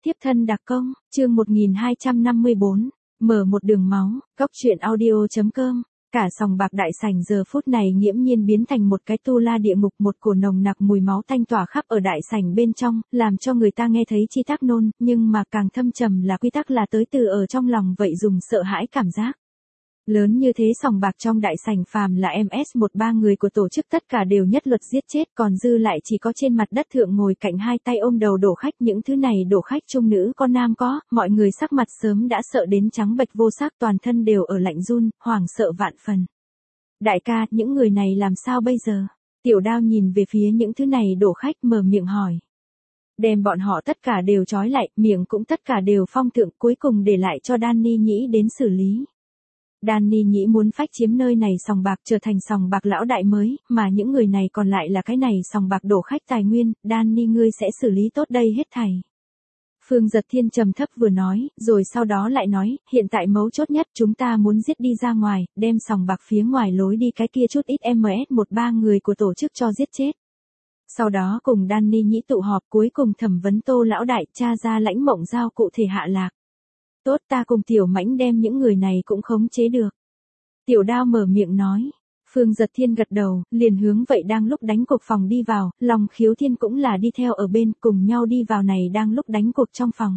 Tiếp thân đặc công, chương 1254, mở một đường máu, góc truyện audio.com. Cả sòng bạc đại sảnh giờ phút này nghiễm nhiên biến thành một cái tu la địa ngục, một cổ nồng nặc mùi máu tanh tỏa khắp ở đại sảnh bên trong, làm cho người ta nghe thấy chi tác nôn, nhưng mà càng thâm trầm là quy tắc là tới từ ở trong lòng vậy dùng sợ hãi cảm giác. Lớn như thế sòng bạc trong đại sảnh phàm là MS13 người của tổ chức tất cả đều nhất luật giết chết, còn dư lại chỉ có trên mặt đất thượng ngồi cạnh hai tay ôm đầu đổ khách, những thứ này đổ khách trung nữ có nam có, mọi người sắc mặt sớm đã sợ đến trắng bệch vô sắc, toàn thân đều ở lạnh run, hoảng sợ vạn phần. Đại ca, những người này làm sao bây giờ? Tiểu Đao nhìn về phía những thứ này đổ khách mở miệng hỏi. Đem bọn họ tất cả đều trói lại, miệng cũng tất cả đều phong thượng, cuối cùng để lại cho Danny Nhĩ đến xử lý. Danny Nhĩ muốn phách chiếm nơi này sòng bạc trở thành sòng bạc lão đại mới, mà những người này còn lại là cái này sòng bạc đổ khách tài nguyên, Danny ngươi sẽ xử lý tốt đây hết thảy. Phương Giật Thiên trầm thấp vừa nói, rồi sau đó lại nói, hiện tại mấu chốt nhất chúng ta muốn giết đi ra ngoài, đem sòng bạc phía ngoài lối đi cái kia chút ít MS13 người của tổ chức cho giết chết. Sau đó cùng Danny Nhĩ tụ họp, cuối cùng thẩm vấn Tô lão đại, tra ra lãnh mộng giao cụ thể hạ lạc. Tốt, ta cùng Tiểu Mãnh đem những người này cũng khống chế được. Tiểu Đao mở miệng nói. Phương Giật Thiên gật đầu, liền hướng vậy đang lúc đánh cuộc phòng đi vào, Long Khiếu Thiên cũng là đi theo ở bên, cùng nhau đi vào này đang lúc đánh cuộc trong phòng.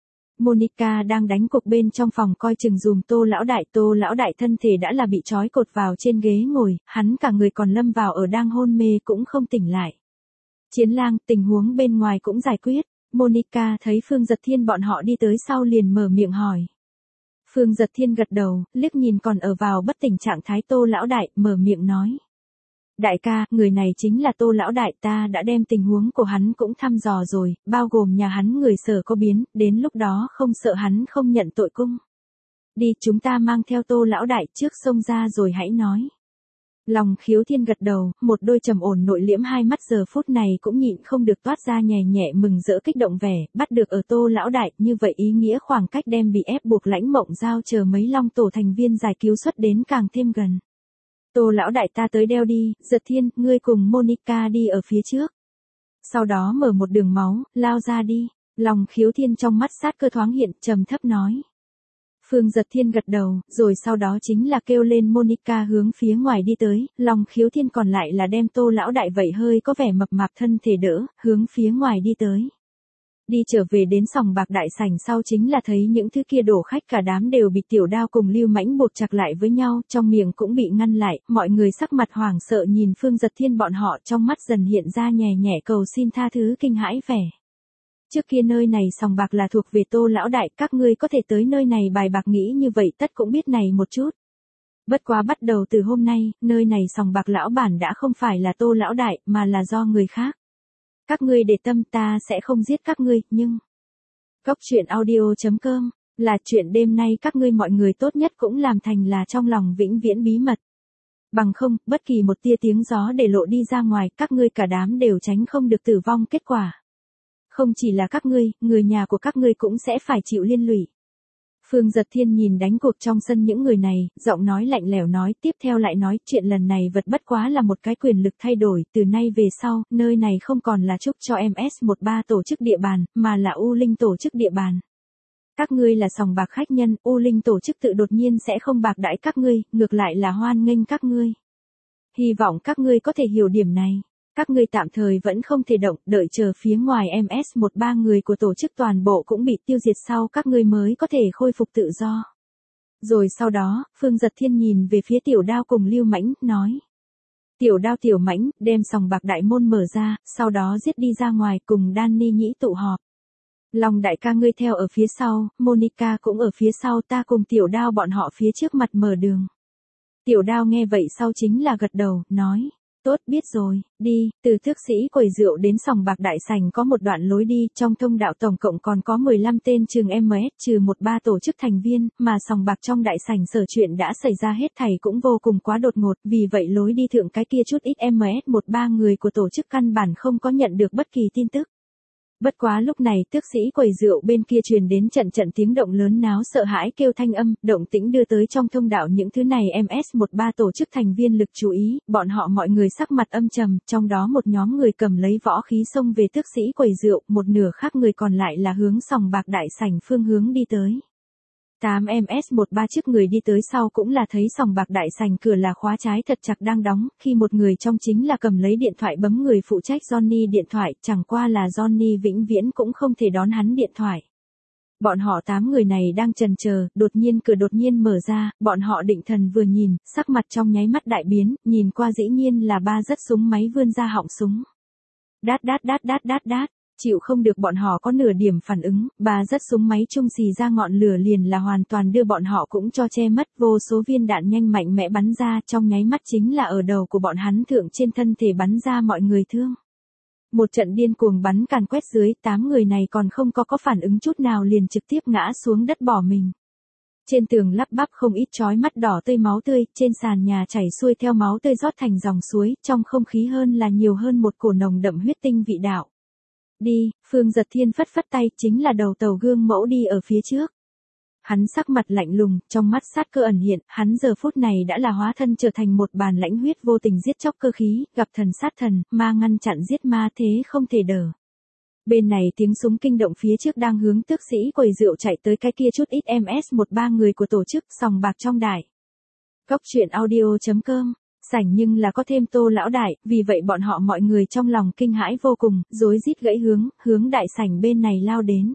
Monica đang đánh cuộc bên trong phòng coi chừng dùm Tô lão đại thân thể đã là bị trói cột vào trên ghế ngồi, hắn cả người còn lâm vào ở đang hôn mê cũng không tỉnh lại. Chiến Lang, tình huống bên ngoài cũng giải quyết. Monica thấy Phương Giật Thiên bọn họ đi tới sau liền mở miệng hỏi. Phương Giật Thiên gật đầu, liếc nhìn còn ở vào bất tỉnh trạng thái Tô lão đại, mở miệng nói. Đại ca, người này chính là Tô lão đại, ta đã đem tình huống của hắn cũng thăm dò rồi, bao gồm nhà hắn người sở có biến, đến lúc đó không sợ hắn không nhận tội cung. Đi, chúng ta mang theo Tô lão đại trước sông ra rồi hãy nói. Long Khiếu Thiên gật đầu, một đôi trầm ổn nội liễm hai mắt giờ phút này cũng nhịn không được toát ra nhẹ nhẹ mừng rỡ kích động vẻ, bắt được ở Tô lão đại, như vậy ý nghĩa khoảng cách đem bị ép buộc lãnh mộng giao chờ mấy Long tổ thành viên giải cứu xuất đến càng thêm gần. Tô lão đại ta tới đeo đi, Giật Thiên, ngươi cùng Monica đi ở phía trước. Sau đó mở một đường máu, lao ra đi. Long Khiếu Thiên trong mắt sát cơ thoáng hiện, trầm thấp nói. Phương Giật Thiên gật đầu, rồi sau đó chính là kêu lên Monica hướng phía ngoài đi tới, Long Khiếu Thiên còn lại là đem Tô lão đại vậy hơi có vẻ mập mạp thân thể đỡ, hướng phía ngoài đi tới. Đi trở về đến sòng bạc đại sảnh sau chính là thấy những thứ kia đổ khách cả đám đều bị Tiểu Đao cùng Lưu Mãnh buộc chặt lại với nhau, trong miệng cũng bị ngăn lại, mọi người sắc mặt hoảng sợ nhìn Phương Giật Thiên bọn họ, trong mắt dần hiện ra nhẹ nhẹ cầu xin tha thứ kinh hãi vẻ. Trước kia nơi này sòng bạc là thuộc về Tô lão đại, các ngươi có thể tới nơi này bài bạc nghĩ như vậy tất cũng biết này một chút. Bất quá bắt đầu từ hôm nay, nơi này sòng bạc lão bản đã không phải là Tô lão đại, mà là do người khác. Các ngươi để tâm, ta sẽ không giết các ngươi, nhưng... Góc truyện audio.com, là chuyện đêm nay các ngươi mọi người tốt nhất cũng làm thành là trong lòng vĩnh viễn bí mật. Bằng không, bất kỳ một tia tiếng gió để lộ đi ra ngoài, các ngươi cả đám đều tránh không được tử vong kết quả. Không chỉ là các ngươi, người nhà của các ngươi cũng sẽ phải chịu liên lụy. Phương Giật Thiên nhìn đánh cuộc trong sân những người này, giọng nói lạnh lẽo nói, tiếp theo lại nói, chuyện lần này vật bất quá là một cái quyền lực thay đổi, từ nay về sau, nơi này không còn là chúc cho MS13 tổ chức địa bàn, mà là U Linh tổ chức địa bàn. Các ngươi là sòng bạc khách nhân, U Linh tổ chức tự đột nhiên sẽ không bạc đãi các ngươi, ngược lại là hoan nghênh các ngươi. Hy vọng các ngươi có thể hiểu điểm này. Các ngươi tạm thời vẫn không thể động, đợi chờ phía ngoài MS13 người của tổ chức toàn bộ cũng bị tiêu diệt sau các ngươi mới có thể khôi phục tự do. Rồi sau đó, Phương Giật Thiên nhìn về phía Tiểu Đao cùng Lưu Mãnh, nói. Tiểu Đao Tiểu Mãnh, đem sòng bạc đại môn mở ra, sau đó giết đi ra ngoài cùng Danny Nhĩ tụ họp. Long đại ca ngươi theo ở phía sau, Monica cũng ở phía sau, ta cùng Tiểu Đao bọn họ phía trước mặt mở đường. Tiểu Đao nghe vậy sau chính là gật đầu, nói. Tốt, biết rồi, đi, từ Thước Sĩ quầy rượu đến sòng bạc đại sảnh có một đoạn lối đi, trong thông đạo tổng cộng còn có 15 tên trường MS-13 tổ chức thành viên, mà sòng bạc trong đại sảnh sở chuyện đã xảy ra hết thảy cũng vô cùng quá đột ngột, vì vậy lối đi thượng cái kia chút ít MS-13 người của tổ chức căn bản không có nhận được bất kỳ tin tức. Bất quá lúc này tước sĩ quầy rượu bên kia truyền đến trận trận tiếng động lớn náo sợ hãi kêu thanh âm, động tĩnh đưa tới trong thông đạo những thứ này MS13 tổ chức thành viên lực chú ý, bọn họ mọi người sắc mặt âm trầm, trong đó một nhóm người cầm lấy võ khí xông về tước sĩ quầy rượu, một nửa khác người còn lại là hướng sòng bạc đại sảnh phương hướng đi tới. 8 MS13 trước người đi tới sau cũng là thấy sòng bạc đại sảnh cửa là khóa trái thật chặt đang đóng, khi một người trong chính là cầm lấy điện thoại bấm người phụ trách Johnny điện thoại, chẳng qua là Johnny vĩnh viễn cũng không thể đón hắn điện thoại. Bọn họ 8 người này đang chần chờ, đột nhiên cửa đột nhiên mở ra, bọn họ định thần vừa nhìn, sắc mặt trong nháy mắt đại biến, nhìn qua dĩ nhiên là ba rất súng máy vươn ra họng súng. Đát đát đát đát đát đát. Chịu không được bọn họ có nửa điểm phản ứng, ba rất súng máy chung xì ra ngọn lửa liền là hoàn toàn đưa bọn họ cũng cho che mất, vô số viên đạn nhanh mạnh mẽ bắn ra, trong nháy mắt chính là ở đầu của bọn hắn thượng trên thân thể bắn ra mọi người thương. Một trận điên cuồng bắn càn quét dưới, 8 người này còn không có phản ứng chút nào liền trực tiếp ngã xuống đất bỏ mình. Trên tường lắp bắp không ít chói mắt đỏ tươi máu tươi, trên sàn nhà chảy xuôi theo máu tươi rót thành dòng suối, trong không khí hơn là nhiều hơn một cổ nồng đậm huyết tinh vị đạo. Đi, Phương Giật Thiên phất phất tay, chính là đầu tàu gương mẫu đi ở phía trước. Hắn sắc mặt lạnh lùng, trong mắt sát cơ ẩn hiện, hắn giờ phút này đã là hóa thân trở thành một bàn lãnh huyết vô tình giết chóc cơ khí, gặp thần sát thần, ma ngăn chặn giết ma thế không thể đỡ. Bên này tiếng súng kinh động phía trước đang hướng tước sĩ quầy rượu chạy tới cái kia chút ít MS13 người của tổ chức sòng bạc trong đài. Góc truyện audio.com Sảnh nhưng là có thêm Tô lão đại, vì vậy bọn họ mọi người trong lòng kinh hãi vô cùng, rối rít gãy hướng đại sảnh bên này lao đến.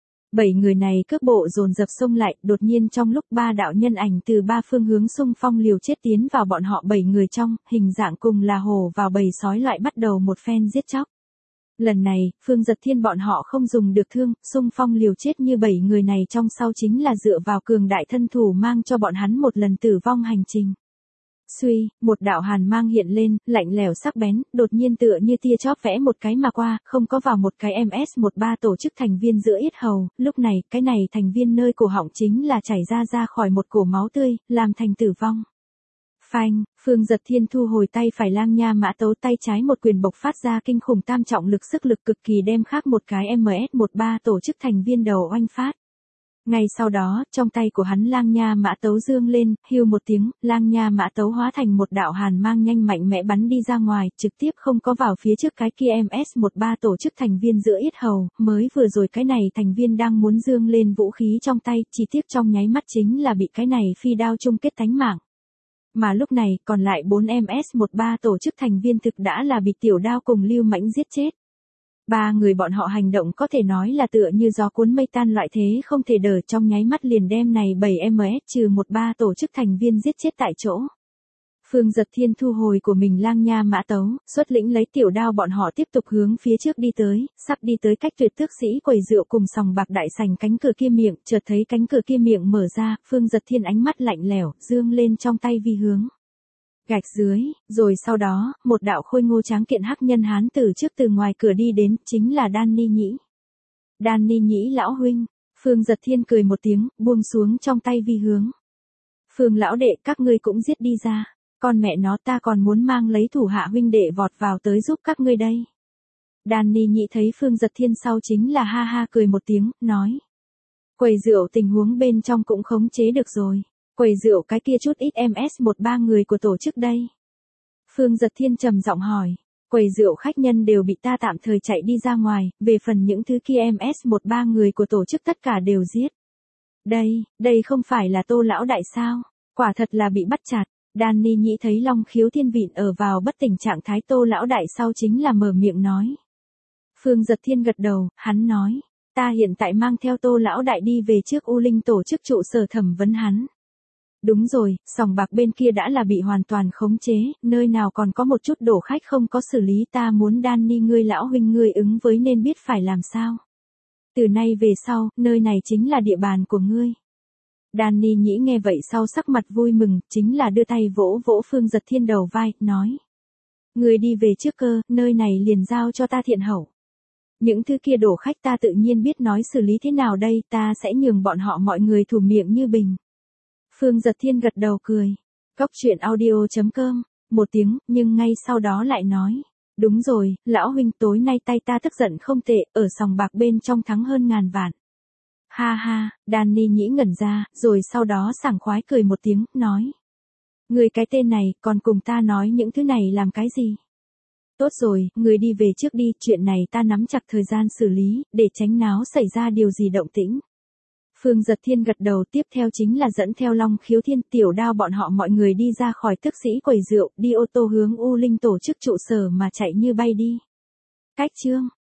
7 người này cước bộ dồn dập xông lại, đột nhiên trong lúc 3 đạo nhân ảnh từ 3 phương hướng xung phong liều chết tiến vào bọn họ 7 người trong, hình dạng cùng là hổ vào bầy sói loại bắt đầu một phen giết chóc. Lần này, Phương Giật Thiên bọn họ không dùng được thương, xung phong liều chết như 7 người này trong sau chính là dựa vào cường đại thân thủ mang cho bọn hắn một lần tử vong hành trình. Suy, một đạo hàn mang hiện lên, lạnh lẽo sắc bén, đột nhiên tựa như tia chóp vẽ một cái mà qua, không có vào một cái MS13 tổ chức thành viên giữa yết hầu, lúc này, cái này thành viên nơi cổ họng chính là chảy ra khỏi một cổ máu tươi, làm thành tử vong. Phanh, Phương Giật Thiên thu hồi tay phải lang nha mã tấu, tay trái một quyền bộc phát ra kinh khủng tam trọng lực, sức lực cực kỳ đem khác một cái MS13 tổ chức thành viên đầu oanh phát. Ngay sau đó, trong tay của hắn lang nha mã tấu dương lên, hưu một tiếng, lang nha mã tấu hóa thành một đạo hàn mang nhanh mạnh mẽ bắn đi ra ngoài, trực tiếp không có vào phía trước cái kia MS13 tổ chức thành viên giữa yết hầu, mới vừa rồi cái này thành viên đang muốn dương lên vũ khí trong tay, chỉ tiếc trong nháy mắt chính là bị cái này phi đao chung kết tánh mạng. Mà lúc này, còn lại 4 MS13 tổ chức thành viên thực đã là bị tiểu đao cùng lưu mãnh giết chết. 3 người bọn họ hành động có thể nói là tựa như gió cuốn mây tan loại thế không thể đỡ, trong nháy mắt liền đem này 7 MS-13 tổ chức thành viên giết chết tại chỗ. Phương Giật Thiên thu hồi của mình lang nha mã tấu, xuất lĩnh lấy tiểu đao bọn họ tiếp tục hướng phía trước đi tới, sắp đi tới cách tuyệt tước sĩ quầy rượu cùng sòng bạc đại sảnh cánh cửa kia miệng, chợt thấy cánh cửa kia miệng mở ra, Phương Giật Thiên ánh mắt lạnh lẽo, dương lên trong tay vi hướng gạch dưới, rồi sau đó, một đạo khôi ngô tráng kiện hắc nhân hán từ trước từ ngoài cửa đi đến, chính là Danny Nhĩ. Danny Nhĩ lão huynh, Phương Giật Thiên cười một tiếng, buông xuống trong tay vi hướng. Phương lão đệ, các ngươi cũng giết đi ra, con mẹ nó, ta còn muốn mang lấy thủ hạ huynh đệ vọt vào tới giúp các ngươi đây. Danny Nhĩ thấy Phương Giật Thiên sau chính là ha ha cười một tiếng, nói. Quầy rượu tình huống bên trong cũng khống chế được rồi. Quầy rượu cái kia chút ít MS13 người của tổ chức đây. Phương Giật Thiên trầm giọng hỏi. Quầy rượu khách nhân đều bị ta tạm thời chạy đi ra ngoài, về phần những thứ kia MS13 người của tổ chức tất cả đều giết. Đây không phải là Tô lão đại sao? Quả thật là bị bắt chặt. Danny Nhĩ thấy Long Khiếu Thiên Vịn ở vào bất tỉnh trạng thái, Tô lão đại sau chính là mở miệng nói. Phương Giật Thiên gật đầu, hắn nói. Ta hiện tại mang theo Tô lão đại đi về trước U Linh tổ chức trụ sở thẩm vấn hắn. Đúng rồi, sòng bạc bên kia đã là bị hoàn toàn khống chế, nơi nào còn có một chút đổ khách không có xử lý, ta muốn Danny ngươi lão huynh ngươi ứng với nên biết phải làm sao. Từ nay về sau, nơi này chính là địa bàn của ngươi. Danny Nhĩ nghe vậy sau sắc mặt vui mừng, chính là đưa tay vỗ vỗ Phương Giật Thiên đầu vai, nói. Ngươi đi về trước cơ, nơi này liền giao cho ta thiện hậu. Những thứ kia đổ khách ta tự nhiên biết nói xử lý thế nào đây, ta sẽ nhường bọn họ mọi người thủ miệng như bình. Phương Giật Thiên gật đầu cười. Góc truyện audio.com, một tiếng, nhưng ngay sau đó lại nói. Đúng rồi, lão huynh tối nay tay ta tức giận không tệ, ở sòng bạc bên trong thắng hơn ngàn vạn. Ha ha, Danny nhĩ ngẩn ra, rồi sau đó sảng khoái cười một tiếng, nói. Người cái tên này, còn cùng ta nói những thứ này làm cái gì? Tốt rồi, người đi về trước đi, chuyện này ta nắm chặt thời gian xử lý, để tránh náo xảy ra điều gì động tĩnh. Phương Giật Thiên gật đầu, tiếp theo chính là dẫn theo Long Khiếu Thiên, Tiểu Đao bọn họ mọi người đi ra khỏi Tức Sĩ quầy rượu, đi ô tô hướng U Linh tổ chức trụ sở mà chạy như bay đi. Cách chương